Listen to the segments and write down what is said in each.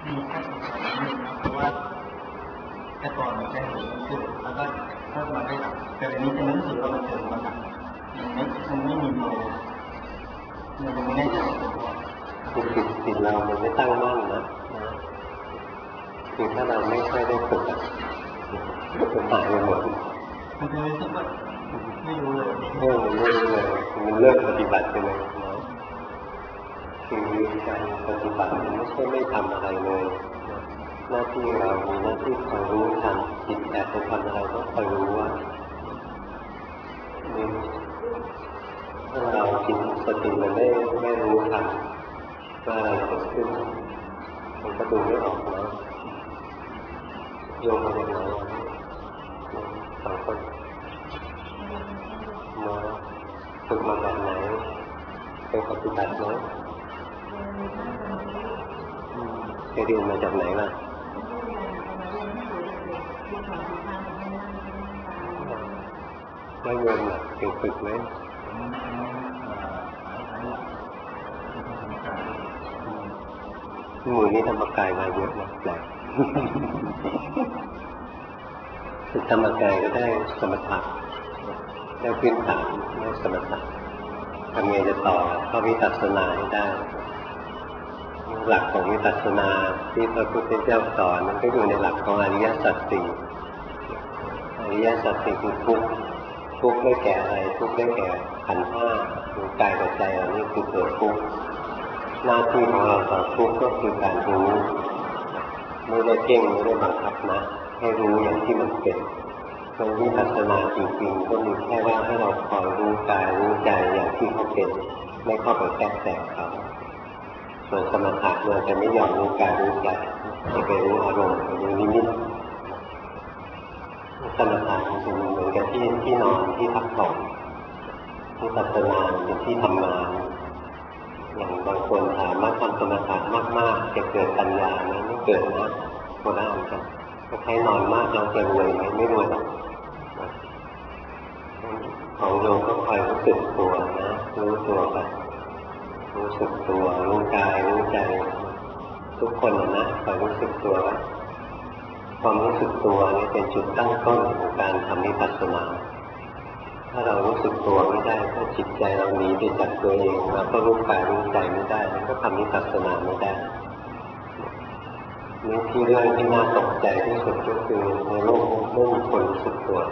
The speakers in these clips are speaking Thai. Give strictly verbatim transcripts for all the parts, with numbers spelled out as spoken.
มีแค่สงสัยนิดนึงนะเพราะว่าแต่ก่อนมันจะเห็นมันขึ้นแล้วก็ถ้ามาได้หลับแต่อันนี้จะไม่รู้สึกว่ามันเกิดมันหลับมันไม่มันไม่มีโมมันไม่ได้ใจคือจิตจิตเรามันไม่ตั้งมั่นนะคือถ้าเราไม่ค่อยได้ฝึกอ่ะมันหายไปหมดมันจะรู้สึกว่าไม่รู้เลยเรื่องมันไม่รู้เลยมันเลิกปฏิบัติไปเลยนะคือการปฏิบัติมันไม่ใช่ไม่ทำอะไรเลยหน้าที่เรามีหน้าที่คอยรู้ทันจิตแอบไปทำอะไรก็คอยรู้ว่าถ้าเราจิตสติมันไม่ไม่รู้ทันว่าอะไรเกิดขึ้นมันก็ดูไม่ออกนะโยมมาจากไหนสองคนมาฝึกมาแบบไหนไปปฏิบัติไหมไปเรียนมาจากไหนล่ะได้เงินอ่ะเก่งฝึกไหมหมู่นี้ธรรมกายมาเยอะนะแปลกฝึกธรรมกายก็ได้สมถะได้พื้นฐานได้สมถะทำไงจะต่อเข้าวิปัสสนาให้ได้หลักของวิปัสสนาที่พระพุทธเจ้าสอนมันก็อยู่ในหลักของอริยสัจสี่อริยสัจสี่คือทุกข์ทุกข์ได้แก่อะไรทุกข์ได้แก่ขันธ์ห้าคือกายกับใจเรานี่คือตัวทุกข์หน้าที่ของเราต่อทุกข์ก็คือการรู้ไม่ได้เก่งไม่ได้บังคับนะให้รู้อย่างที่มันเป็นการวิปัสสนาจริงๆก็มีแค่ว่าให้เราคอยรู้กายรู้ใจอย่างที่เขาเป็นไม่เข้าไปแทรกแซงเขาส่วนสมถะเราจะไม่ยอมรู้กายรู้ใจจะไปรู้อารมณ์ไปรู้นิมิตสมถะมันเหมือนกับที่ที่นอนที่พักผ่อนวิปัสสนาเป็นที่ทำงานอย่างบางคนถามว่าทำสมถะมากๆจะเกิดปัญญาไหมไม่เกิดนะโบราณกันใครนอนมากเราจะรวยไหมไม่รวยหรอกของโยมก็คอยรู้สึกตัวนะรู้ตัวไปรู้สึกตัวรู้กายรู้ใจทุกคนนะคอยรู้สึกตัวไว้ความรู้สึกตัวนี่เป็นจุดตั้งต้นของการทำวิปัสสนาถ้าเรารู้สึกตัวไม่ได้ถ้าจิตใจเราหนีไปจากตัวเองเราก็รู้กายรู้ใจไม่ได้ก็ทำวิปัสสนาไม่ได้นี่ที่เรื่องที่น่าตกใจที่สุดก็คือในโลกไม่มีคนรู้สึกตัว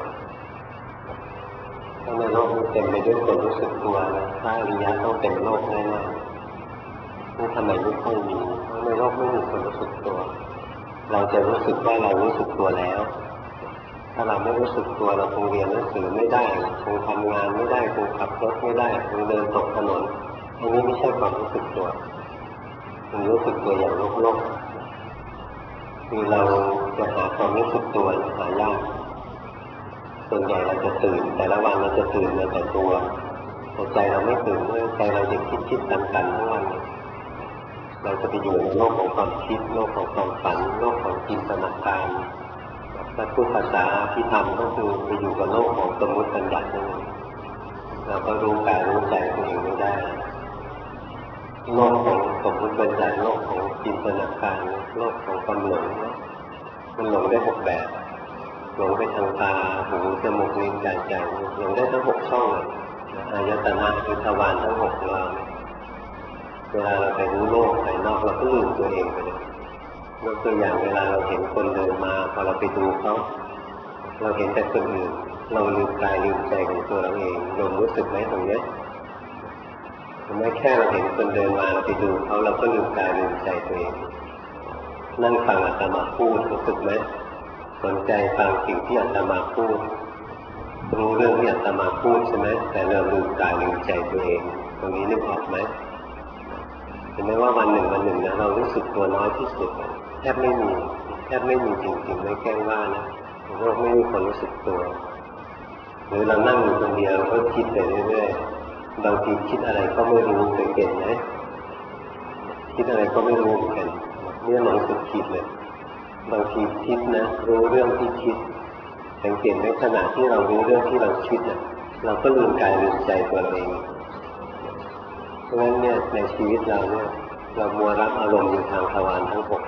ถ้าในโลกมันเต็มไปด้วยคนรู้สึกตัวนะพระอริยะต้องเป็นโลกแน่ๆนี่ทำไมไม่ค่อยมีเพราะในโลกไม่มีคนรู้สึกตัวเราจะรู้สึกว่าเรารู้สึกตัวแล้วถ้าเราไม่รู้สึกตัวเราคงเรียนหนังสือไม่ได้คงทำงานไม่ได้คงขับรถไม่ได้คงเดินตกถนนอันนี้ไม่ใช่ความรู้สึกตัวมันรู้สึกตัวอย่างโลกๆคือเราจะหาความรู้สึกตัวหายากส่วนใหญ่เราจะตื่นแต่ละวันเราจะตื่นมาแต่ตัวแต่ใจเราไม่ตื่นเมื่อใจเราจะคิดคิดตันตันทั้งวันเราจะไปอยู่ในโลกของความคิดโลกของความฝันโลกของจินตนาการถ้าพูดภาษาที่ทำก็คือไปอยู่กับโลกของสมมติบัญญัตินั่นเองเราก็รู้กายรู้ใจตัวเองไม่ได้โลกของสมมติบัญญัติโลกของจินตนาการโลกของความหลงมันหลงได้หกแบบหลงไปทางตาหูจมูกลิ้นกายใจหลงได้ทั้งหกช่องเลยอายตนะคือทวารทั้งหกของเราเวลาเราไปรู้โลกภายนอกเราก็ลืมตัวเองไปเลยยกตัวอย่างเวลาเราเห็นคนเดินมาพอเราไปดูเขาเราเห็นแต่คนอื่นเราลืมกายลืมใจของตัวเราเองโยมรู้สึกไหมตรงนี้ไม่แค่เราเห็นคนเดินมาเราไปดูเขาเราก็ลืมกายลืมใจตัวเองนั่งฟังอาตมาพูดรู้สึกไหมสนใจฟังสิ่งที่อาตมาพูดรู้เรื่องที่อาตมาพูดใช่ไหมแต่เราลืมกายลืมใจตัวเองตรงนี้นึกออกไหมเห็นไหมว่าวันหนึ่งวันหนึ่งนะเรารู้สึกตัวน้อยที่สุดแทบไม่มีแทบไม่มีจริงๆไม่แกล้งว่านะโลกไม่มีคนรู้สึกตัวหรือเรานั่งอยู่คนเดียวเราก็คิดไปเรื่อยๆบางทีคิดอะไรก็ไม่รู้เคยเห็นไหมคิดอะไรก็ไม่รู้เหมือนกันเนี่ยเราสึกคิดเลยบางทีคิดนะรู้เรื่องที่คิดสังเกตในขณะที่เรารู้เรื่องที่เราคิดนะเราก็ลืมกายลืมใจตัวเองเพราะฉะนั้นเนี่ยในชีวิตเราเนี่ยเรามัวรับอารมณ์อยู่ทางทวารทั้งหก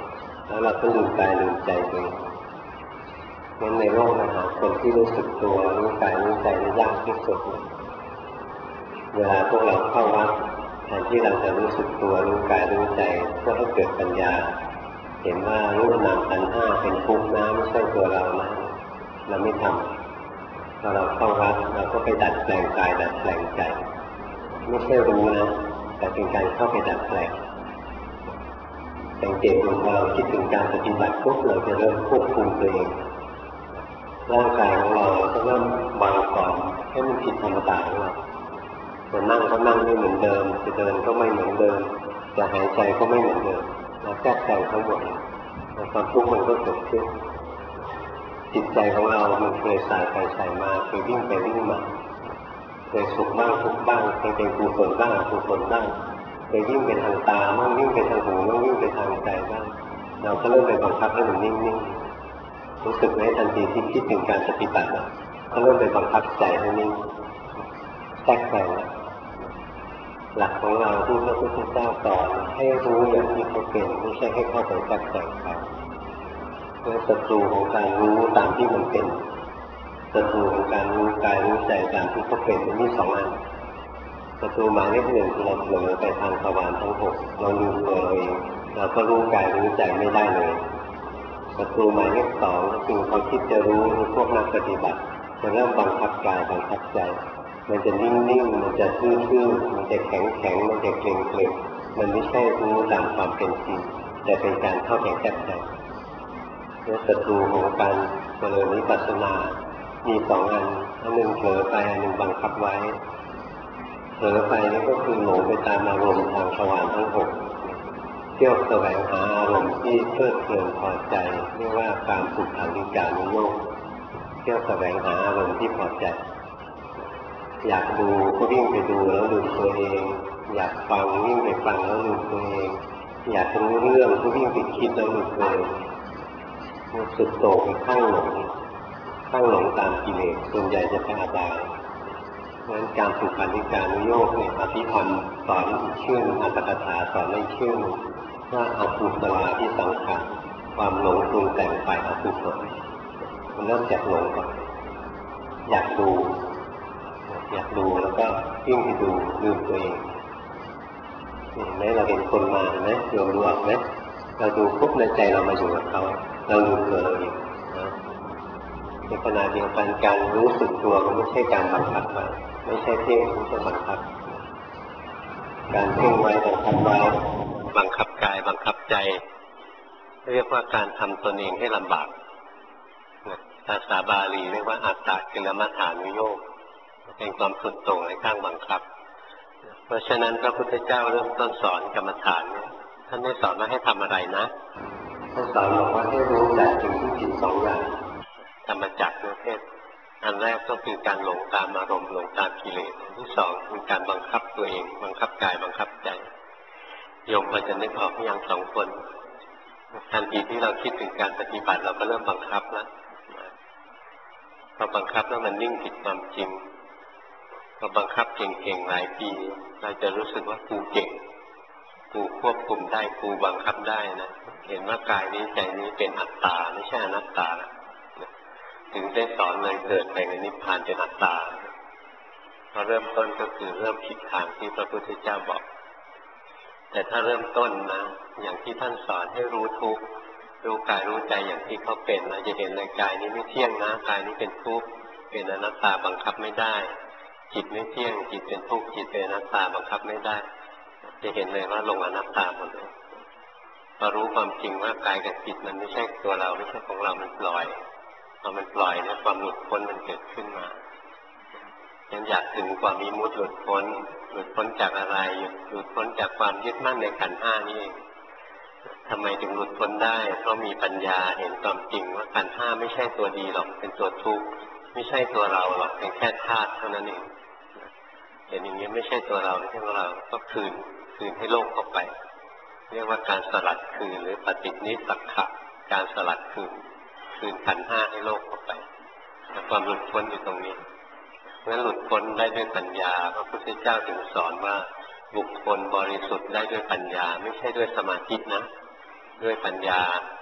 แล้วเราก็ลืมกายลืมใจไปงั้นในโลกนะหาคนที่รู้สึกตัวรู้กายรู้ใจนี่ยากที่สุดเวลาพวกเราเข้าวัดแทนที่เราจะรู้สึกตัวรู้กายรู้ใจเพื่อให้เกิดปัญญาเห็นว่ารูปนามขันธ์ห้าเป็นทุกข์นะไม่ใช่ตัวเรานะเราไม่ทำพอเราเข้าวัดเราก็ไปดัดแปลงกายดัดแปลงใจไม่ใช่รู้นะแต่เป็นการเข้าไปดัดแปลงสังเกตดูพอเราคิดถึงการปฏิบัติปุ๊บเราจะเริ่มควบคุมตัวเองร่างกายของเราก็เริ่มวางก่อนให้มันผิดธรรมดาของเราจะนั่งก็นั่งไม่เหมือนเดิมจะเดินก็ไม่เหมือนเดิมจะหายใจก็ไม่เหมือนเดิมเราแก้ไขทั้งหมดความทุกข์มันก็เกิดขึ้นจิตใจของเรามันเคยสายไปสายมาเคยวิ่งไปวิ่งมาเคยสุขบ้างทุกข์บ้างเคยเป็นกุศลบ้างอกุศลบ้างเคยวิ่งไปทางตาบ้างวิ่งไปทางหูบ้างวิ่งไปทางใจบ้างเราก็เริ่มไปบังคับให้มันนิ่งๆรู้สึกไหมทันทีที่คิดถึงการปฏิบัติก็เริ่มไปบังคับใจให้นิ่งแทรกแซงหลักของเราที่พระพุทธเจ้าสอนให้รู้อย่างที่เขาเป็นไม่ใช่ให้เข้าไปแทรกแซงเขาเป็นศัตรูของการรู้ตามที่มันเป็นศัตรูของการรู้กายรู้ใจตามที่เขาเป็นมันมีสองอันศัตรูหมายเลขหนึ่งคือเราเผลอไปทางทวารทั้งหกเราลืมตัวเราเองเราก็รู้กายรู้ใจไม่ได้เลยศัตรูหมายเลขสองก็คือเขาคิดจะรู้พวกนักปฏิบัติจะเริ่มบังคับกายบังคับใจมันจะนิ่งๆมันจะทื่อๆมันจะแข็งๆมันจะเกร็งๆมันไม่ใช่รู้ตามความเป็นจริงแต่เป็นการเข้าไปแทรกแซงและศัตรูของการเจริญวิปัสสนามีสองอันอันหนึ่งเผลอไปอันหนึ่งบังคับไว้เผลอไปนี่ก็คือหลงไปตามอารมณ์ทางทวารทั้งหกเที่ยวแสวงหาอารมณ์ที่เพลิดเพลินพอใจเรียกว่าการสุขันธิกานุโยคเที่ยวแสวงหาอารมณ์ที่พอใจอยากดูก็วิ่งไปดูแล้วลืมตัวเองอยากฟังวิ่งไปฟังแล้วลืมตัวเองอยากรู้เรื่องก็วิ่งไปคิดแล้วลืมตัวเองสุดโต่งข้างหลงข้างหลงตามกิเลสส่วนใหญ่จะเป็นอบายเพราะฉะนั้นการสุขันธิกานุโยคเนี่ยอภิธรรมสอนอีกชื่อหนึ่งอัตถกถาสอนอีกชื่อหนึ่งว่าอกุศลที่สังขารความหลงปรุงแต่งฝ่ายอกุศลมันเริ่มจากหลงก่อนอยากดูอยากดูแล้วก็วิ่งไปดูลืมตัวเองเห็นไหมเราเห็นคนมาไหมโยมดูออกไหมเราดูปุ๊บในใจเรามาอยู่กับเขาเราลืมตัวเราเองนะในขณะเดียวกันการรู้สึกตัวมันไม่ใช่การบังคับไว้ไม่ใช่เพ่งไม่ใช่บังคับการเพ่งไว้บังคับไว้บังคับกายบังคับใจเรียกว่าการทำตนเองให้ลำบากภาษาบาลีเรียกว่าอัตตกิลมัฏฐานุโยคเป็นความสุดโต่งในข้างบังคับเพราะฉะนั้นพระพุทธเจ้าเริ่มต้นสอนกรรมฐานท่านไม่สอนว่าให้ทำอะไรนะท่านสอนบอกว่าให้รู้จักสิ่งที่ผิดสองอย่างธรรมจักรประเภทอันแรกก็คือการหลงตามอารมณ์หลงตามกิเลสอันที่สองคือการบังคับตัวเองบังคับกายบังคับใจโยมพอจะนึกออกอย่างสองคนทันทีที่เราคิดถึงการปฏิบัติเราก็เริ่มบังคับแล้วพอบังคับแล้วมันนิ่งผิดความจริงพอบังคับเก่งๆหลายปีเราจะรู้สึกว่ากูเก่งกูควบคุมได้กูบังคับได้นะเห็นว่ากายนี้ใจนี้เป็นอัตตาไม่ใช่อนัตตาถึงได้สอนเลยเกิดไปในนิพพานเป็นอัตตาพอเริ่มต้นก็คือเริ่มผิดทางที่พระพุทธเจ้าบอกแต่ถ้าเริ่มต้นนะอย่างที่ท่านสอนให้รู้ทุกข์รู้กายรู้ใจอย่างที่เขาเป็นเราจะเห็นในกายนี้ไม่เที่ยงนะกายนี้เป็นทุกข์เป็นอนัตตาบังคับไม่ได้จิตไม่เที่ยงจิตเป็นทุกข์จิตเป็นอนัตตาบังคับไม่ได้จะเห็นเลยว่าลงอนัตตาหมดเลยพอรู้ความจริงว่ากายกับจิตมันไม่ใช่ตัวเราไม่ใช่ของเรามันปล่อยพอมันปล่อยเนี่ยความหลุดพ้นมันเกิดขึ้นมาฉันอยากถึงความวิมุตติหลุดพ้นหลุดพ้นจากอะไรหลุดพ้นจากความยึดมั่นในขันธ์ห้านี่เองทำไมถึงหลุดพ้นได้เพราะมีปัญญาเห็นความจริงว่าขันธ์ห้าไม่ใช่ตัวดีหรอกเป็นตัวทุกข์ไม่ใช่ตัวเราหรอกเป็นแค่ธาตุเท่านั้นเองเห็นอย่างนี้ไม่ใช่ตัวเราไม่ใช่ตัวเราก็คืนคืนให้โลกเข้าไปเรียกว่าการสลัดคืนหรือปฏินิสสักขะการสลัดคืนคืนขันธ์ห้าให้โลกเข้าไปความหลุดพ้นอยู่ตรงนี้เพราะฉะนั้นหลุดพ้นได้ด้วยปัญญาพระพุทธเจ้าถึงสอนว่าบุคคลบริสุทธิ์ได้ด้วยปัญญาไม่ใช่ด้วยสมาธินะด้วยปัญญา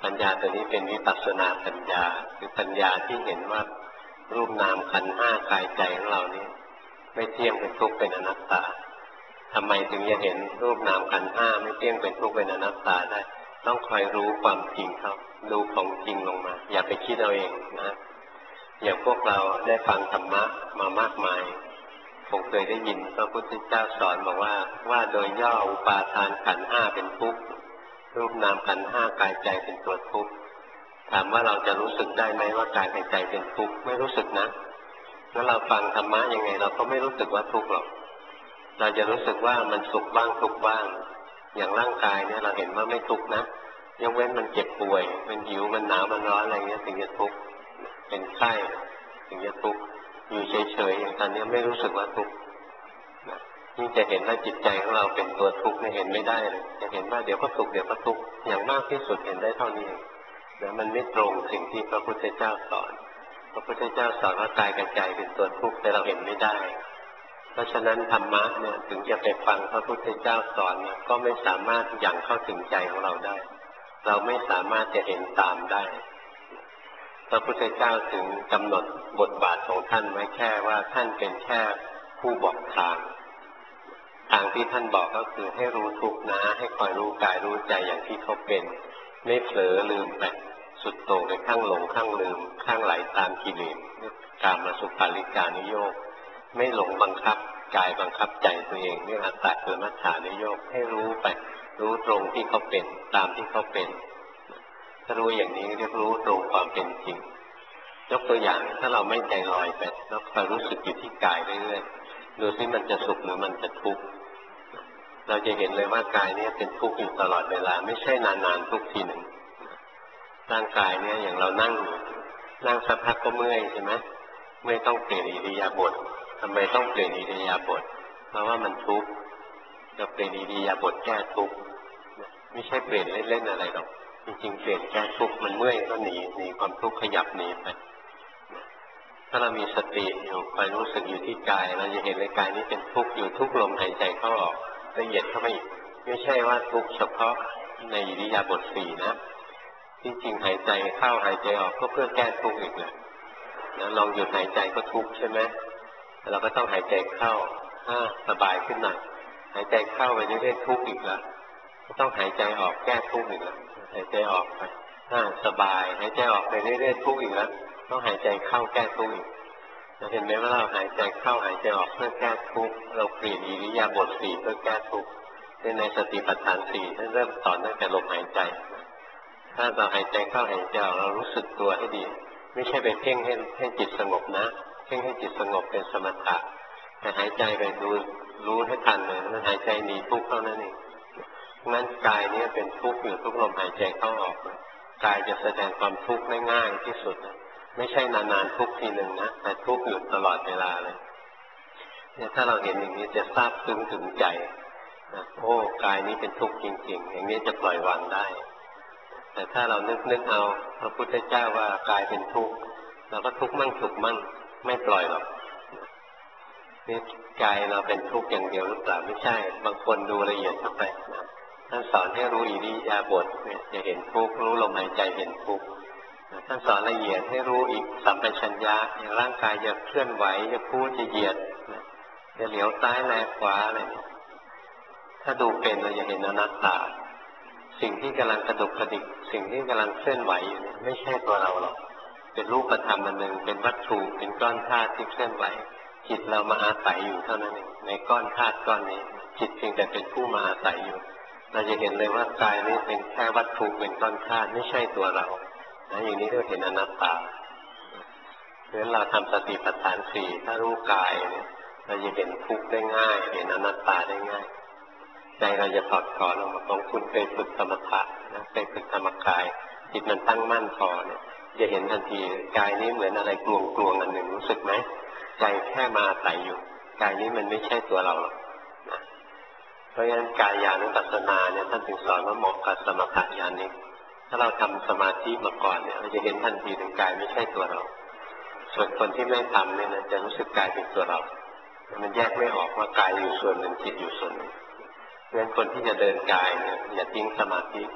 ปัญญาตัวนี้เป็นวิปัสสนาปัญญาคือปัญญาที่เห็นว่ารูปนามขันธ์ห้ากายใจของเรานี้ไม่เที่ยงเป็นทุกข์เป็นอนัตตาทำไมถึงจะเห็นรูปนามขันธ์ห้าไม่เที่ยงเป็นทุกข์เป็นอนัตตาได้ต้องคอยรู้ความจริงเขาดูของจริงลงมาอย่าไปคิดเอาเองนะอย่างพวกเราได้ฟังธรรมะมามากมายคงเคยได้ยินพระพุทธเจ้าสอนบอกว่าว่าโดยย่ออุปาทานขันธ์ห้าเป็นทุกข์รูปนามขันธ์ห้ากายใจเป็นตัวทุกข์ถามว่าเราจะรู้สึกได้ไหมว่ากายกับใจเป็นทุกข์ไม่รู้สึกนะแล้วเราฟังธรรมะยังไงเราก็ไม่รู้สึกว่าทุกข์หรอกเราจะรู้สึกว่ามันสุขบ้างทุกข์บ้างอย่างร่างกายเนี่ยเราเห็นว่าไม่ทุกข์นะยกเว้นมันเจ็บป่วยมันหิวมันหนาวมันร้อนอะไรเงี้ยถึงจะทุกข์เป็นไข้ถึงจะทุกข์อยู่เฉยๆอย่างตอนนี้ไม่รู้สึกว่าทุกข์นี่จะเห็นว่าจิตใจของเราเป็นตัวทุกข์เนี่ยเห็นไม่ได้เลยจะเห็นว่าเดี๋ยวก็สุขเดี๋ยวก็ทุกข์อย่างมากที่สุดเห็นได้เท่านี้เองนะมันไม่ตรงสิ่งที่พระพุทธเจ้าสอนพระพุทธเจ้าสอนว่ากายกับใจเป็นตัวทุกข์แต่เราเห็นไม่ได้เพราะฉะนั้นธรรมะเนี่ยถึงจะไปฟังพระพุทธเจ้าสอนเนี่ยก็ไม่สามารถยังเข้าถึงใจของเราได้เราไม่สามารถจะเห็นตามได้พระพุทธเจ้าถึงกำหนดบทบาทของท่านไว้แค่ว่าท่านเป็นแค่ผู้บอกทางทางที่ท่านบอกก็คือให้รู้ทุกข์นะให้คอยรู้กายรู้ใจอย่างที่เขาเป็นไม่เผลอลืมไปสุดโต่งไปข้างหลงข้างลืมข้างไหลตามกิเลสกามสุขาริการนิโยคไม่หลงบังคับกายบังคับใจตัวเองเรื่องอัตตาเกิดมัฏฐานิโยคให้รู้ไปรู้ตรงที่เขาเป็นตามที่เขาเป็นถ้ารู้อย่างนี้เรียกรู้ตรงความเป็นจริงยกตัวอย่างถ้าเราไม่ใจลอยไปแล้วคอยรู้สึกอยู่ที่กายเรื่อยๆดูซิมันจะสุขหรือมันจะทุกข์เราจะเห็นเลยว่ากายนี้เป็นทุกข์อยู่ตลอดเวลาไม่ใช่นานๆทุกทีหนึ่งร่างกายเนี่ยอย่างเรานั่งนั่งสักพักก็เมื่อยใช่ไหมไม่ต้องเปลี่ยนอิริยาบถทำไมต้องเปลี่ยนอิริยาบถเพราะว่ามันทุกข์จะเปลี่ยนอิริยาบถแก้ทุกข์ไม่ใช่เปลี่ยนเล่นๆอะไรหรอกจริงๆเปลี่ยนแก้ทุกข์มันเมื่อยก็หนีหนีความทุกข์ขยับหนีไปถ้าเรามีสติอยู่คอยรู้สึกอยู่ที่กายเราจะเห็นเลยกายนี้เป็นทุกข์อยู่ทุกลมหายใจเข้าออกละเอียดเข้าไปอีกไม่ใช่ว่าทุกข์เฉพาะในอิริยาบถสี่นะที่จริงหายใจเข้าหายใจออกก็เพื่อแก้ทุกข์อีกแหละนะลองหยุดหายใจก็ทุกข์ใช่ไหมเราก็ต้องหายใจเข้าอ่าสบายขึ้นหน่อยหายใจเข้าไปเรื่อยๆทุกข์อีกแล้วก็ต้องหายใจออกแก้ทุกข์อีกแล้วหายใจออกไปอ่าสบายหายใจออกไปเรื่อยๆทุกข์อีกแล้วต้องหายใจเข้าแก้ทุกข์อีกเราเห็นไหมว่าเราหายใจเข้าหายใจออกเพื่อแก้ทุกข์เราเปลี่ยนอิริยาบถสี่เพื่อแก้ทุกข์ในสติปัฏฐานสี่ท่านเริ่มสอนตั้งแต่ลมหายใจถ้าเราหายใจเข้าหายใจออกเรารู้สึกตัวให้ดีไม่ใช่ไปเพ่งให้ให้จิตสงบนะเพ่งให้จิตสงบเป็นสมถะแต่หายใจไปดูรู้ให้ทันเลยมันหายใจหนีทุกข์เท่านั้นเองงั้นกายนี้เป็นทุกข์อยู่ทุกลมหายใจเข้าออกกายจะแสดงความทุกข์ได้ง่ายที่สุดไม่ใช่นานๆทุกทีหนึ่งนะแต่ทุกข์อยู่ตลอดเวลาเลยเนี่ยถ้าเราเห็นอย่างนี้จะทราบซึ้งถึงใจนะโอ้กายนี้เป็นทุกข์จริงๆอย่างนี้จะปล่อยวางได้แต่ถ้าเรานึกนึกเอาพระพุทธเจ้าว่ากายเป็นทุกข์เราก็ทุกข์มั่งสุขมั่งไม่ปล่อยหรอกนี่กายเราเป็นทุกข์อย่างเดียวหรือเปล่าไม่ใช่บางคนดูละเอียดเข้าไปนะท่านสอนให้รู้อิริยาบถเนี่ยจะเห็นทุกข์รู้ลมหายใจเห็นทุกข์ท่านสอนละเอียดให้รู้อีกสัมปชัญญะอย่างร่างกายจะเคลื่อนไหวจะพูดจะเหยียดจะเหลียวซ้ายแลขวาอะไรถ้าดูเป็นเราจะเห็นอนัตตาสิ่งที่กำลังกระดุกกระดิกสิ่งที่กำลังเคลื่อนไหวไม่ใช่ตัวเราหรอกเป็นรูปธรรมอันหนึ่งเป็นวัตถุเป็นก้อนธาตุที่เคลื่อนไหวจิตเรามาอาศัยอยู่เท่านั้นเองในก้อนธาตุก้อนนี้จิตเพียงแต่เป็นผู้มาอาศัยอยู่เราจะเห็นเลยว่ากายนี้เป็นแค่วัตถุเป็นก้อนธาตุไม่ใช่ตัวเรานะอย่างนี้เราเห็นอนัตตาเพราะฉะนั้นเราทำสติปัฏฐานสี่ถ้ารู้กายเนี่ยเราจะเห็นทุกข์ได้ง่ายเห็นอนัตตาได้ง่ายใจเราจะถอดถอนออกมาของคุณเคยฝึกสมถะนะเคยฝึกธรรมกายจิตมันตั้งมั่นพอเนี่ยจะเห็นทันทีกายนี้เหมือนอะไรกลวงกลวงอันหนึ่งรู้สึกไหมใจแค่มาอาศัยอยู่กายนี้มันไม่ใช่ตัวเราหรอกนะเพราะฉะนั้นกายานุปัสสนาเนี่ยท่านถึงสอนว่าเหมาะกับสมถะญาณนี้ถ้าเราทำสมาธิมาก่อนเนี่ยเราจะเห็นทันทีถึงกายไม่ใช่ตัวเราส่วนคนที่ไม่ทำเนี่ยนะจะรู้สึกกายเป็นตัวเรามันแยกไม่ออกว่ากายอยู่ส่วนหนึ่งจิตอยู่ส่วนหนึ่งเพราะฉะนั้นคนที่จะเดินกายเนี่ยอย่าทิ้งสมาธิ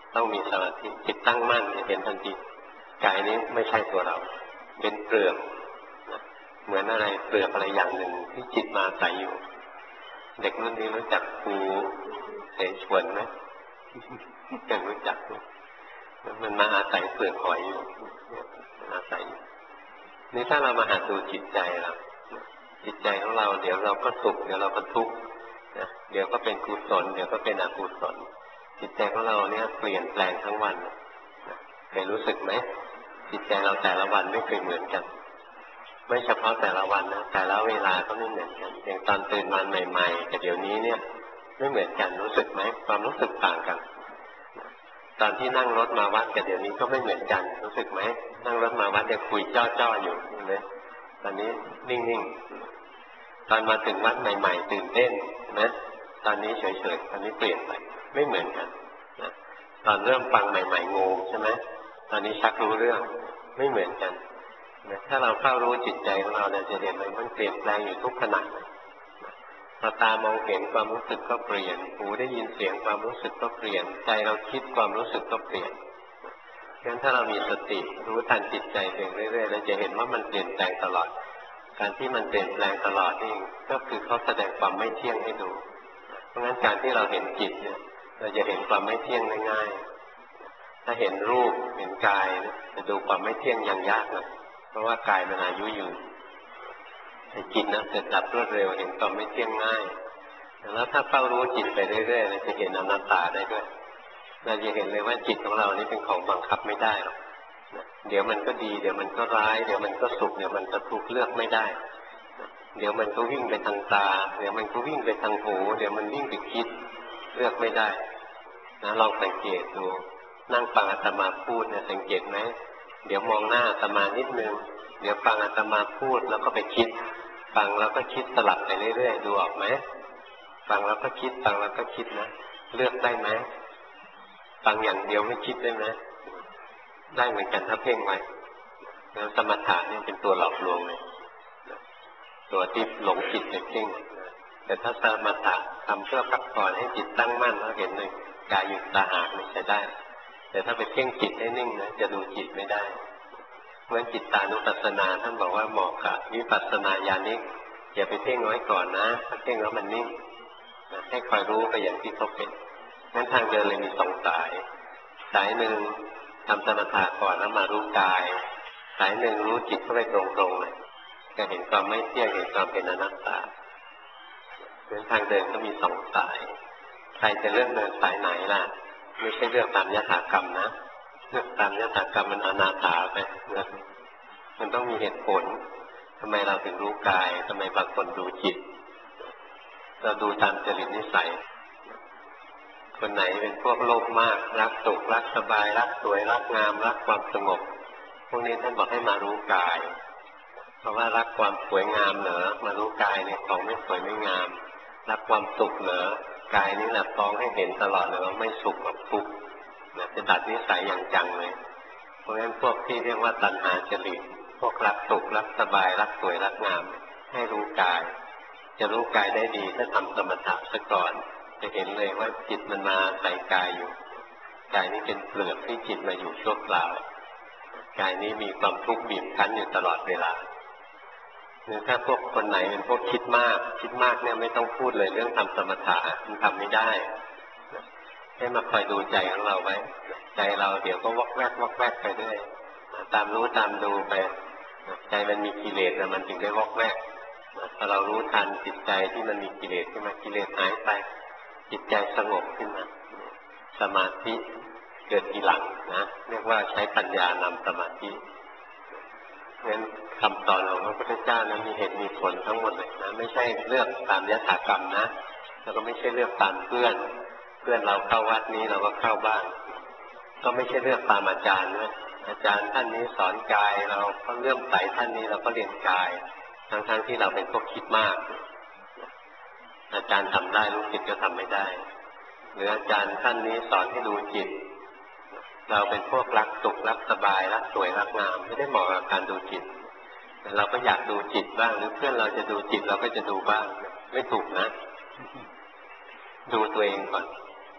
ต้องมีสมาธิจิตตั้งมั่นจะเห็นทันทีกายนี้ไม่ใช่ตัวเราเป็นเปลือกเหมือนอะไรเปลือกอะไรอย่างหนึ่งที่จิตมาอาศัยอยู่เด็กรุ่นนี้รู้จักครูเสฉวนไหมยังรู้จักไหมมันมาอาศัยเปลือกหอยอยู่อาศัยนี่ถ้าเรามาหาดูจิตใจเราจิตใจของเราเดี๋ยวเราก็สุขเดี๋ยวเราก็ทุกข์นะเดี๋ยวก็เป็นกุศลเดี๋ยวก็เป็นอกุศลจิตใจของเราเนี่ยเปลี่ยนแปลงทั้งวันเคยรู้สึกไหมจิตใจเราแต่ละวันไม่เคยเหมือนกันไม่เฉพาะแต่ละวันนะแต่ละเวลาก็ไม่เหมือนกันอย่างตอนตื่นมาใหม่ๆกับเดี๋ยวนี้เนี่ยไม่เหมือนกันรู้สึกไหมความรู้สึกต่างกันตอนที่นั่งรถมาวัดกับเดี๋ยวนี้ก็ไม่เหมือนกันรู้สึกไหมนั่งรถมาวัดยังคุยจ้อๆอยู่เห็นไหมตอนนี้นิ่งๆตอนมาถึงวัดใหม่ๆตื่นเต้นนะตอนนี้เฉยๆตอนนี้เปลี่ยนไปไม่เหมือนกันนะตอนเริ่มฟังใหม่ๆงงใช่ไหมตอนนี้ชักรู้เรื่องไม่เหมือนกันนะถ้าเราเข้ารู้จิตใจของเราเนี่ยจะเห็นเลยมันเปลี่ยนแปลงอยู่ทุกขณะพอตามองเห็นความรู้สึกก็เปลี่ยนหูได้ยินเสียงความรู้สึกก็เปลี่ยนใจเราคิดความรู้สึกก็เปลี่ยนงั้นถ้าเรามีสติรู้ทันจิตใจเองเรื่อยๆเราจะเห็นว่ามันเปลี่ยนแปลงตลอดการที่มันเปลี่ยนแปลงตลอดนี่ก็คือเขาแสดงความไม่เที่ยงให้ดูเพราะงั้นการที่เราเห็นจิตเนี่ยเราจะเห็นความไม่เที่ยงง่ายๆถ้าเห็นรูปเห็นกายจะดูความไม่เที่ยงยังยากนะเพราะว่ากายมันอายุยืนแต่จิตนะเกิดดับรวดเร็วเห็นความไม่เที่ยงง่ายแล้วถ้าเฝ้ารู้จิตไปเรื่อยๆเราจะเห็นอนัตตาได้ด้วยเราจะเห็นเลยว่าจิตของเรานี่เป็นของบังคับไม่ได้หรอกเดี๋ยวมันก็ดีเดี๋ยวมันก็ร้ายเดี๋ยวมันก็สุขเดี๋ยวมันก็ทุกข์เลือกไม่ได้เดี๋ยวมันก็วิ่งไปทางตาเดี๋ยวมันก็วิ่งไปทางหูเดี๋ยวมันวิ่งไปคิดเลือกไม่ได้นะลองสังเกตดูนั่งฟังอาตมาพูดเนี่ยสังเกตไหมเดี๋ยวมองหน้าอาตมานิดนึงเดี๋ยวฟังอาตมาพูดแล้วก็ไปคิดฟังแล้วก็คิดสลับไปเรื่อยๆดูออกไหมฟังแล้วก็คิดฟังแล้วก็คิดนะเลือกได้ไหมฟังอย่างเดียวไม่คิดได้ไหมได้เหมือนกันถ้าเพ่งไว้แล้วสมถะนี่เป็นตัวหลอกลวงเลยตัวที่หลงจิตไปเพ่งแต่ถ้าสมถะทำเพื่อพักผ่อนให้จิตตั้งมั่นแล้วเห็นเลยกายอยู่ตาหากไม่ใช่ได้แต่ถ้าไปเพ่งจิตให้นิ่งนะจะดูจิตไม่ได้เหมือนจิตตานุปัสสนาท่านบอกว่าเหมาะกับวิปัสสนาญาณิกอย่าไปเพ่งไว้ก่อนนะถ้าเพ่งแล้วมันนิ่งนะให้คอยรู้ไปอย่างที่เขาเป็นงั้นทางเดินเลยมีสองสายสายหนึ่งทำสมถะก่อนแล้วมารู้กายสายหนึ่งรู้จิตเข้าไปตรงๆเลยจะเห็นความไม่เที่ยงเห็นความเป็นอนัตตางั้นทางเดินก็มีสองสายใครจะเลือกเดินสายไหนล่ะไม่ใช่เลือกตามยถากรรมนะเลือกตามยถากรรมมันอนาถาไปนะมันต้องมีเหตุผลทำไมเราถึงรู้กายทำไมบางคนดูจิตเราดูตามจริตนิสัยคนไหนเป็นพวกโลภมากรักสุขรักสบายรักสวยรักงามรักความสงบพวกนี้ท่านบอกให้มารู้กายเพราะว่ารักความสวยงามเหรอมารู้กายเนี่ยของไม่สวยไม่งามรักความสุขเหรอกายนี้แหละฟ้องให้เห็นตลอดเลยว่าไม่สุขกับทุกข์นะจะตัดนิสัยอย่างจังเลยเพราะฉะนั้นพวกที่เรียกว่าตัณหาจริตพวกรักสุขรักสบายรักสวยรักงามให้รู้กายจะรู้กายได้ดีถ้าทำสมถะซะก่อนจะเห็นเลยว่าจิตมันมาใส่กายอยู่กายนี้เป็นเปลือกที่จิตมาอยู่ชั่วคราวกายนี้มีความทุกข์บีบคั้นอยู่ตลอดเวลาหรือถ้าพวกคนไหนเป็นพวกคิดมากคิดมากเนี่ยไม่ต้องพูดเลยเรื่องทำสมถะมันทำไม่ได้ให้มาคอยดูใจของเราไว้ใจเราเดี๋ยวก็วอกแวกวอกแวกไปเรื่อยตามรู้ตามดูไปใจมันมีกิเลสแล้วมันถึงได้วอกแวกพอเรารู้ทันจิตใจที่มันมีกิเลสขึ้นมากิเลสหายไปจิตใจสงบขึ้นมาสมาธิเกิดทีหลังนะเรียกว่าใช้ปัญญานำสมาธิงั้นคำสอนของพระพุทธเจ้านั้นมีเหตุมีผลทั้งหมดเลยนะไม่ใช่เลือกตามยถากรรมนะแล้วก็ไม่ใช่เลือกตามเพื่อนเพื่อนเราเข้าวัดนี้เราก็เข้าบ้างก็ไม่ใช่เลือกตามอาจารย์ด้วยอาจารย์ท่านนี้สอนกายเราก็เลื่อมใสท่านนี้เราก็เรียนกายทั้งๆที่เราเป็นพวกคิดมากอาจารย์ทำได้ลูกศิษย์ก็ทำไม่ได้หรืออาจารย์ท่านนี้สอนให้ดูจิตเราเป็นพวกรักสุขรักสบายรักสวยรักงามไม่ได้เหมาะกับการดูจิตแต่เราก็อยากดูจิตบ้างหรือเพื่อนเราจะดูจิตเราก็จะดูบ้างไม่ถูกนะดูตัวเองก่อนค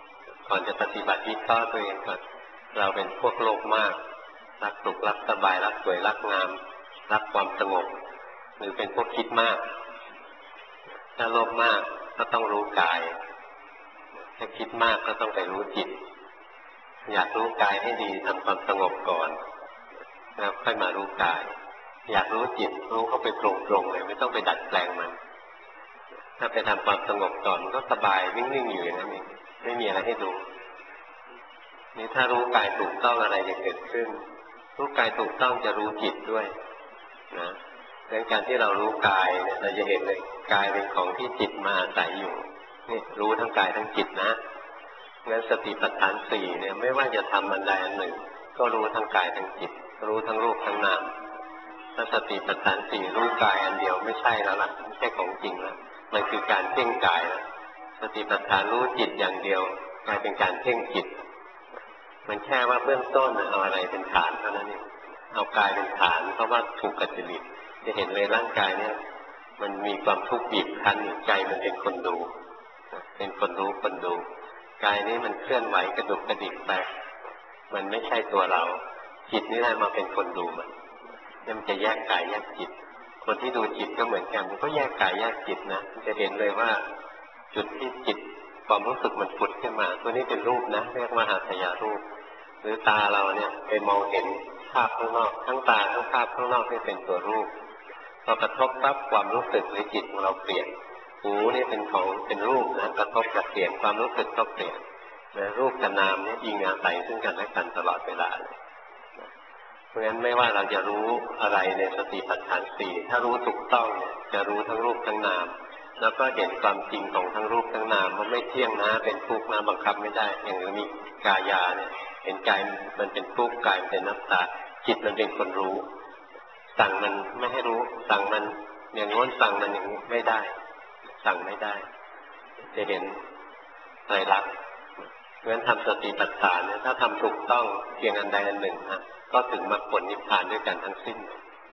ก่อนจะปฏิบัติวิเคราะห์ตัวเองก่อนเราเป็นพวกโลภมากรักสุขรักสบายรักสวยรักงามรักความสงบหรือเป็นพวกคิดมากถ้าโลภมากก็ต้องรู้กายถ้าคิดมากก็ต้องไปรู้จิตอยากรู้กายให้ดีทำความสงบก่อนแล้วค่อยมารู้กายอยากรู้จิตรู้เข้าไปตรงๆเลยไม่ต้องไปดัดแปลงมันถ้าไปทำความสงบก่อนมันก็สบายนิ่งๆอยู่อย่างนั้นเองไม่มีอะไรให้ดูนี่ถ้ารู้กายถูกต้องอะไรจะเกิดขึ้นรู้กายถูกต้องจะรู้จิตด้วยนะดังการที่เรารู้กายเนี่ยเราจะเห็นเลยกายเป็นของที่จิตมาอาศัยอยู่นี่รู้ทั้งกายทั้งจิตนะงั้นสติปัฏฐานสี่เนี่ยไม่ว่าจะทำอันใดอันหนึ่งก็รู้ทั้งกายทั้งจิตรู้ทั้งรูปทั้งนามถ้าสติปัฏฐานสี่รู้กายอันเดียวไม่ใช่แล้วล่ะไม่ใช่ของจริงแล้วมันคือการเพ่งกายแล้วสติปัฏฐานรู้จิตอย่างเดียวกลายเป็นการเพ่งจิตมันแค่ว่าเบื้องต้นเอาอะไรเป็นฐานเท่านั้นเองเอากายเป็นฐานเพราะว่าถูกกัจจริตจะเห็นเลยร่างกายเนี่ยมันมีความทุกข์บีบคั้นอยู่ใจมันเป็นคนดูเป็นคนรู้คนดูกายนี้มันเคลื่อนไหวกระดุกกระดิกไปมันไม่ใช่ตัวเราจิตนี่แหละมาเป็นคนดูมันนี่มันจะแยกกายแยกจิตคนที่ดูจิตก็เหมือนกันมันก็แยกกายแยกจิตนะจะเห็นเลยว่าจุดที่จิตความรู้สึกมันผุดขึ้นมาตัวนี้เป็นรูปนะเรียกมหาสยารูปหรือตาเราเนี่ยไปมองเห็นภาพข้างนอกทั้งตาทั้งภาพข้างนอกนี่เป็นตัวรูปพอกระทบปั๊บความรู้สึกหรือจิตของเราเปลี่ยนหูนี่เป็นของเป็นรูปนะกระทบกับเปลี่ยนความรู้สึกก็เปลี่ยนนะรูปกับนามนี่อิงอาศัยซึ่งกันและกันตลอดเวลาเลยเพราะฉะนั้นไม่ว่าเราจะรู้อะไรในสติปัฏฐานสี่ถ้ารู้ถูกต้องเนี่ยจะรู้ทั้งรูปทั้งนามแล้วก็เห็นความจริงของทั้งรูปทั้งนามว่าไม่เที่ยงนะเป็นทุกข์นะบังคับไม่ได้อย่างมีกายาเนี่ยเห็นกายมันเป็นทุกข์กายมันเป็นอนัตตาจิตมันเป็นคนรู้สั่งมันไม่ให้รู้สั่งมันอย่างโน้นสั่งมันอย่างนี้ไม่ได้สั่งไม่ได้จะเห็นไตรลักษณ์เพราะฉะนั้นทำสติปัฏฐานเนี่ยถ้าทำถูกต้องเพียงอันใดอันหนึ่งนะก็ถึงมรรคผลนิพพานด้วยกันทั้งสิ้น